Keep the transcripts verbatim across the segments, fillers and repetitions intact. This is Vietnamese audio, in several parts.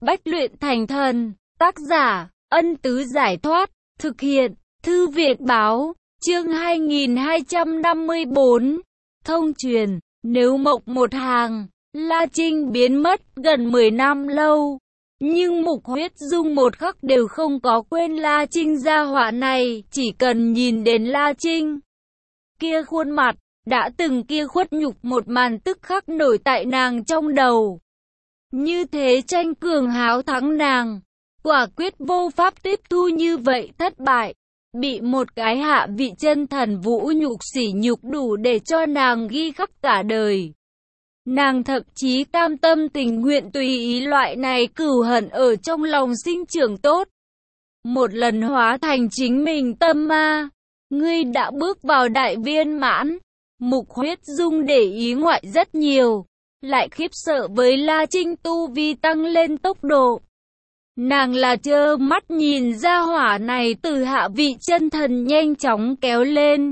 Bách luyện thành thần, tác giả, Ân Tứ Giải Thoát, thực hiện, Thư viện Báo, chương hai nghìn hai trăm năm mươi bốn, thông truyền, nếu mộng một hàng, La Trinh biến mất gần mười năm lâu. Nhưng Mục Huyết Dung một khắc đều không có quên La Trinh gia họa này, chỉ cần nhìn đến La Trinh. Kia khuôn mặt, đã từng kia khuất nhục một màn tức khắc nổi tại nàng trong đầu. Như thế tranh cường háo thắng nàng, quả quyết vô pháp tiếp thu như vậy thất bại. Bị một cái hạ vị chân thần vũ nhục sỉ nhục đủ để cho nàng ghi khắc cả đời. Nàng thậm chí cam tâm tình nguyện tùy ý loại này cừu hận ở trong lòng sinh trưởng tốt. Một lần hóa thành chính mình tâm ma. Ngươi đã bước vào đại viên mãn. Mục Huyết Dung để ý ngoại rất nhiều. Lại khiếp sợ với La Trinh tu vi tăng lên tốc độ. Nàng là trơ mắt nhìn ra hỏa này từ hạ vị chân thần nhanh chóng kéo lên.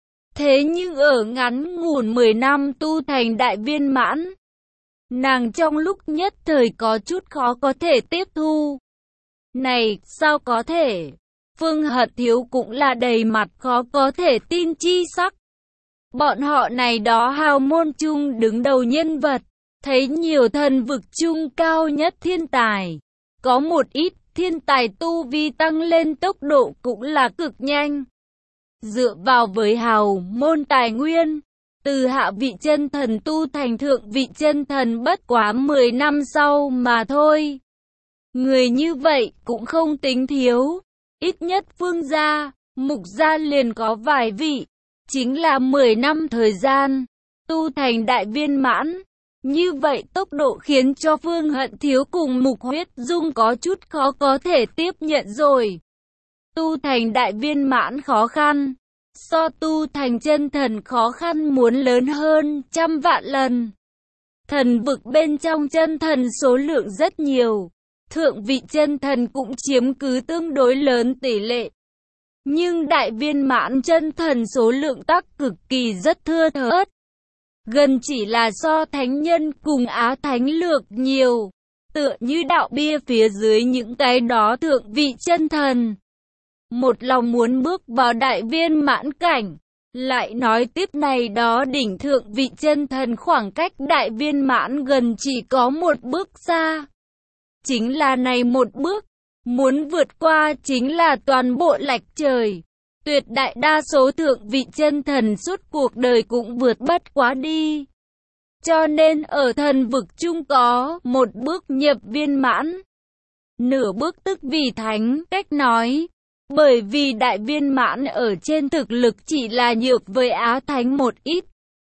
Thế nhưng ở ngắn ngủn mười năm tu thành đại viên mãn, nàng trong lúc nhất thời có chút khó có thể tiếp thu. Này, sao có thể? Phương Hận Thiếu cũng là đầy mặt khó có thể tin chi sắc. Bọn họ này đó hào môn chung đứng đầu nhân vật, thấy nhiều thần vực chung cao nhất thiên tài. Có một ít thiên tài tu vi tăng lên tốc độ cũng là cực nhanh. Dựa vào với hào môn tài nguyên, từ hạ vị chân thần tu thành thượng vị chân thần bất quá mười năm sau mà thôi. Người như vậy cũng không tính thiếu, ít nhất Phương gia, Mục gia liền có vài vị, chính là mười năm thời gian, tu thành đại viên mãn. Như vậy tốc độ khiến cho Phương Hận Thiếu cùng Mục Huyết Dung có chút khó có thể tiếp nhận rồi. Tu thành đại viên mãn khó khăn, so tu thành chân thần khó khăn muốn lớn hơn trăm vạn lần. Thần vực bên trong chân thần số lượng rất nhiều, thượng vị chân thần cũng chiếm cứ tương đối lớn tỷ lệ. Nhưng đại viên mãn chân thần số lượng tác cực kỳ rất thưa thớt. Gần chỉ là so thánh nhân cùng Á Thánh lược nhiều, tựa như đạo bia phía dưới những cái đó thượng vị chân thần. Một lòng muốn bước vào đại viên mãn cảnh, lại nói tiếp này đó đỉnh thượng vị chân thần khoảng cách đại viên mãn gần chỉ có một bước xa. Chính là này một bước, muốn vượt qua chính là toàn bộ lạch trời. Tuyệt đại đa số thượng vị chân thần suốt cuộc đời cũng vượt bất quá đi. Cho nên ở thần vực chung có một bước nhập viên mãn, nửa bước tức vì thánh cách nói. Bởi vì đại viên mãn ở trên thực lực chỉ là nhược với Á Thánh một ít.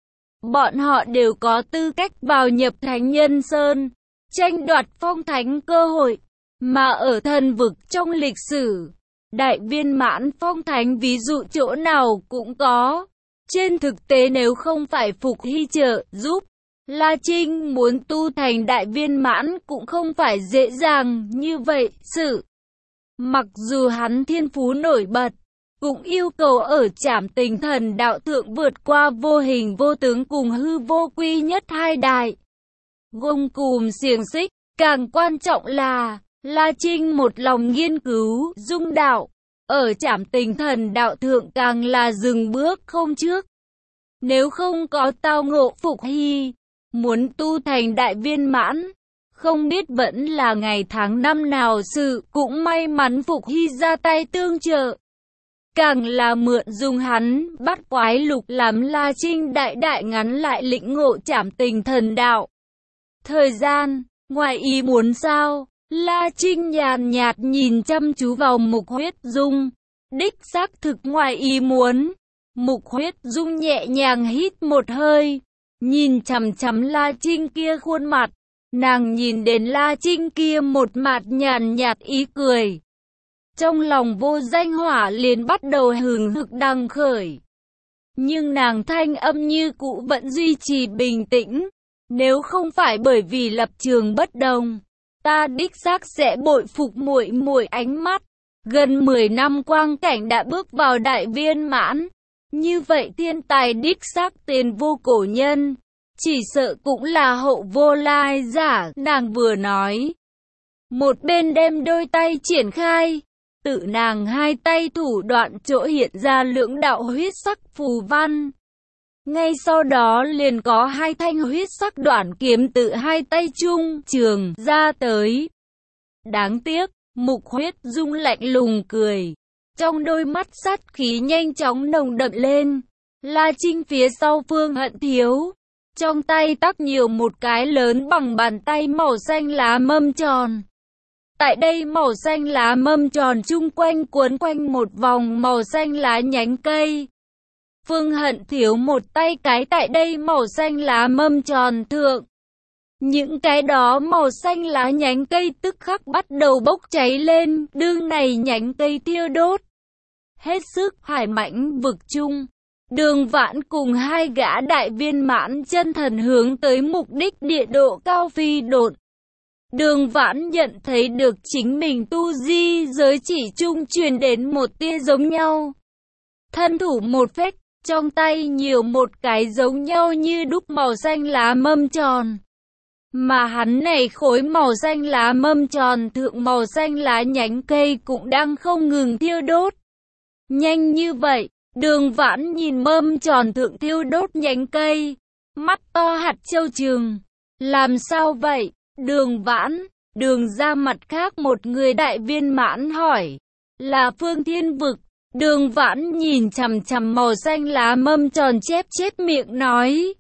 Bọn họ đều có tư cách vào nhập Thánh Nhân Sơn, tranh đoạt phong thánh cơ hội. Mà ở thần vực trong lịch sử, đại viên mãn phong thánh ví dụ chỗ nào cũng có. Trên thực tế nếu không phải Phục Hy trợ giúp, La Trinh muốn tu thành đại viên mãn cũng không phải dễ dàng như vậy. Sự mặc dù hắn thiên phú nổi bật, cũng yêu cầu ở Trảm Tình Thần đạo thượng vượt qua vô hình vô tướng cùng hư vô quy nhất hai đại gông cùm xiềng xích. Càng quan trọng là La Trinh một lòng nghiên cứu dung đạo, ở Trảm Tình Thần đạo thượng càng là dừng bước không trước. Nếu không có tao ngộ Phục Hy, muốn tu thành đại viên mãn, không biết vẫn là ngày tháng năm nào sự, cũng may mắn Phục Hy ra tay tương trợ. Càng là mượn dùng hắn bắt quái lục làm La Trinh đại đại ngắn lại lĩnh ngộ Trảm Tình Thần đạo. Thời gian, ngoài ý muốn sao? La Trinh nhàn nhạt nhìn chăm chú vào Mục Huyết Dung. Đích xác thực ngoài ý muốn. Mục Huyết Dung nhẹ nhàng hít một hơi, nhìn chằm chằm La Trinh kia khuôn mặt. Nàng nhìn đến La Trinh kia một mặt nhàn nhạt ý cười. Trong lòng vô danh hỏa liền bắt đầu hừng hực đằng khởi. Nhưng nàng thanh âm như cũ vẫn duy trì bình tĩnh. Nếu không phải bởi vì lập trường bất đồng, ta đích xác sẽ bội phục muội muội ánh mắt. Gần mười năm quang cảnh đã bước vào đại viên mãn. Như vậy thiên tài đích xác tiền vô cổ nhân. Chỉ sợ cũng là hậu vô lai giả, nàng vừa nói. một bên đem đôi tay triển khai, tự nàng hai tay thủ đoạn chỗ hiện ra lưỡng đạo huyết sắc phù văn. Ngay sau đó liền có hai thanh huyết sắc đoạn kiếm tự hai tay trung trường ra tới. Đáng tiếc, Mục Huyết Dung lạnh lùng cười, trong đôi mắt sát khí nhanh chóng nồng đậm lên. La Trinh phía sau Phương Hận Thiếu, trong tay tắc nhiều một cái lớn bằng bàn tay màu xanh lá mâm tròn. Tại đây màu xanh lá mâm tròn chung quanh cuốn quanh một vòng màu xanh lá nhánh cây. Phương Hận Thiếu một tay cái tại đây màu xanh lá mâm tròn thượng. Những cái đó màu xanh lá nhánh cây tức khắc bắt đầu bốc cháy lên, đương này nhánh cây thiêu đốt. Hết sức hải mãnh vực chung, Đường Vãn cùng hai gã đại viên mãn chân thần hướng tới mục đích địa độ cao phi độn. Đường Vãn nhận thấy được chính mình tu di giới chỉ trung truyền đến một tia giống nhau. Thân thủ một phách, trong tay nhiều một cái giống nhau như đúc màu xanh lá mâm tròn. Mà hắn này khối màu xanh lá mâm tròn thượng màu xanh lá nhánh cây cũng đang không ngừng thiêu đốt. Nhanh như vậy, Đường Vãn nhìn mâm tròn thượng thiêu đốt nhánh cây, mắt to hạt châu trừng. Làm sao vậy? Đường Vãn, Đường ra mặt khác một người đại viên mãn hỏi. Là Phương Thiên Vực. Đường Vãn nhìn chằm chằm màu xanh lá mâm tròn chép chép miệng nói.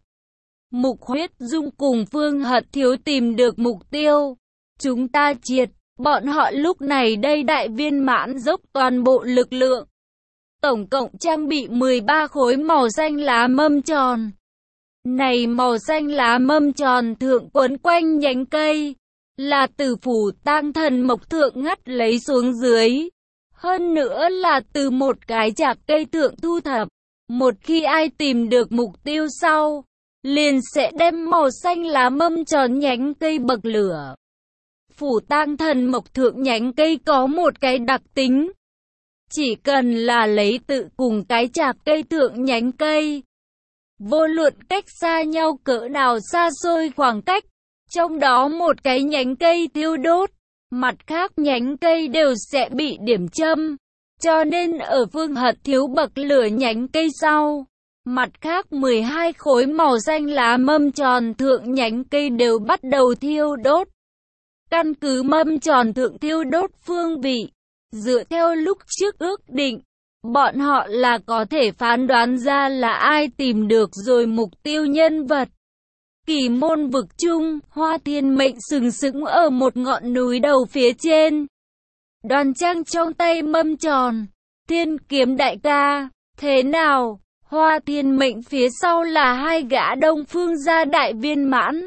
Mục Huyết Dung cùng Phương Hận Thiếu tìm được mục tiêu. Chúng ta triệt, bọn họ lúc này đây đại viên mãn dốc toàn bộ lực lượng. Tổng cộng trang bị mười ba khối màu xanh lá mâm tròn. Này màu xanh lá mâm tròn thượng quấn quanh nhánh cây, là từ phủ tang thần mộc thượng ngắt lấy xuống dưới. Hơn nữa là từ một cái chạc cây thượng thu thập. Một khi ai tìm được mục tiêu sau, liền sẽ đem màu xanh lá mâm tròn nhánh cây bậc lửa. Phủ tang thần mộc thượng nhánh cây có một cái đặc tính. Chỉ cần là lấy tự cùng cái chạc cây thượng nhánh cây, vô luận cách xa nhau cỡ nào xa xôi khoảng cách, trong đó một cái nhánh cây thiêu đốt, mặt khác nhánh cây đều sẽ bị điểm châm. Cho nên ở Phương Hận Thiếu bậc lửa nhánh cây sau, mặt khác mười hai khối màu xanh lá mâm tròn thượng nhánh cây đều bắt đầu thiêu đốt. Căn cứ mâm tròn thượng thiêu đốt phương vị, dựa theo lúc trước ước định, bọn họ là có thể phán đoán ra là ai tìm được rồi mục tiêu nhân vật. Kỳ môn vực chung, Hoa Thiên Mệnh sừng sững ở một ngọn núi đầu phía trên. Đoàn Trang trong tay mâm tròn, Thiên Kiếm đại ca, thế nào? Hoa Thiên Mệnh phía sau là hai gã Đông Phương gia đại viên mãn.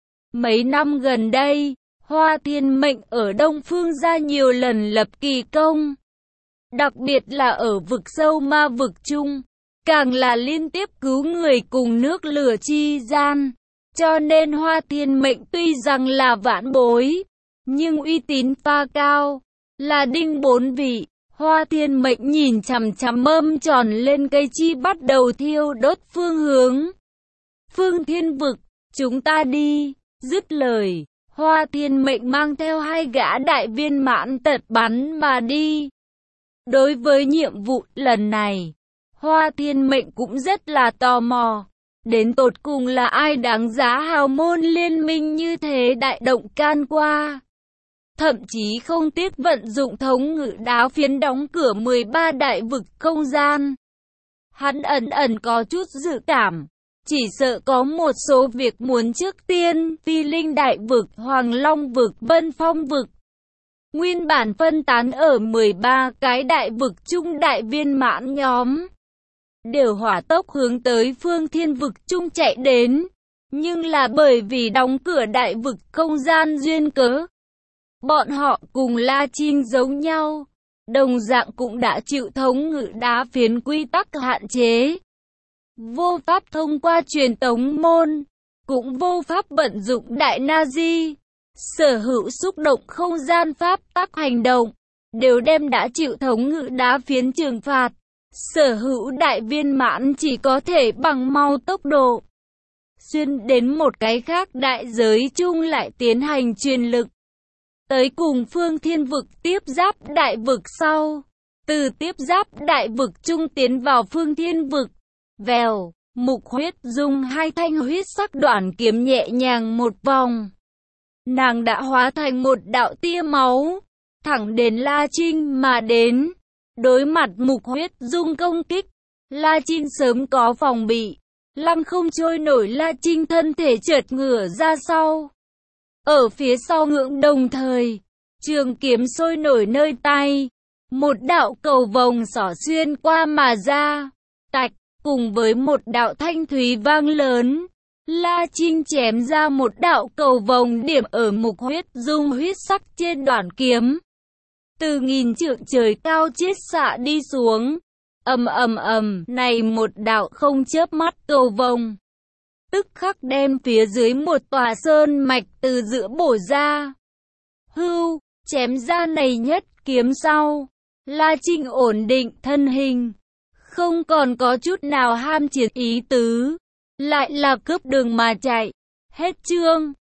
Mấy năm gần đây, Hoa Thiên Mệnh ở Đông Phương gia nhiều lần lập kỳ công. Đặc biệt là ở vực sâu ma vực chung, càng là liên tiếp cứu người cùng nước lửa chi gian. Cho nên Hoa Thiên Mệnh tuy rằng là vãn bối, nhưng uy tín pha cao, là đinh bốn vị. Hoa Thiên Mệnh nhìn chằm chằm mâm tròn lên cây chi bắt đầu thiêu đốt phương hướng. Phương Thiên Vực, chúng ta đi, dứt lời. Hoa Thiên Mệnh mang theo hai gã đại viên mãn tật bắn mà đi. Đối với nhiệm vụ lần này, Hoa Thiên Mệnh cũng rất là tò mò. Đến tột cùng là ai đáng giá hào môn liên minh như thế đại động can qua. Thậm chí không tiếc vận dụng thống ngự đáo phiến đóng cửa mười ba đại vực không gian. Hắn ẩn ẩn có chút dự cảm. Chỉ sợ có một số việc muốn trước tiên, Phi Linh đại vực, Hoàng Long vực, Vân Phong vực. Nguyên bản phân tán ở mười ba cái đại vực trung đại viên mãn nhóm. Đều hỏa tốc hướng tới Phương Thiên vực trung chạy đến. Nhưng là bởi vì đóng cửa đại vực không gian duyên cớ. Bọn họ cùng La Trinh giống nhau. Đồng dạng cũng đã chịu thống ngự đá phiến quy tắc hạn chế. Vô pháp thông qua truyền tống môn, cũng vô pháp vận dụng đại Nazi. Sở hữu xúc động không gian pháp tắc hành động, đều đem đã chịu thống ngự đá phiến trừng phạt. Sở hữu đại viên mãn chỉ có thể bằng mau tốc độ, xuyên đến một cái khác đại giới chung lại tiến hành truyền lực. tới cùng Phương Thiên vực tiếp giáp đại vực sau. Từ tiếp giáp đại vực trung tiến vào Phương Thiên vực. Vèo, Mục Huyết dùng hai thanh huyết sắc đoạn kiếm nhẹ nhàng một vòng. Nàng đã hóa thành một đạo tia máu, thẳng đến La Trinh mà đến. Đối mặt Mục Huyết dung công kích, La Trinh sớm có phòng bị, lăng không trôi nổi. La Trinh thân thể chợt ngửa ra sau. Ở phía sau ngưỡng đồng thời, trường kiếm sôi nổi nơi tay, một đạo cầu vồng xỏ xuyên qua mà ra, tạch, cùng với một đạo thanh thúy vang lớn. La Trinh chém ra một đạo cầu vồng điểm ở Mục Huyết dung huyết sắc trên đoạn kiếm. Từ nghìn trượng trời cao chiết xạ đi xuống. Ầm ầm ầm, này một đạo không chớp mắt cầu vồng, tức khắc đem phía dưới một tòa sơn mạch từ giữa bổ ra. Hưu, chém ra này nhất kiếm sau, La Trinh ổn định thân hình, không còn có chút nào ham chiến ý tứ, lại là cướp đường mà chạy. Hết chương.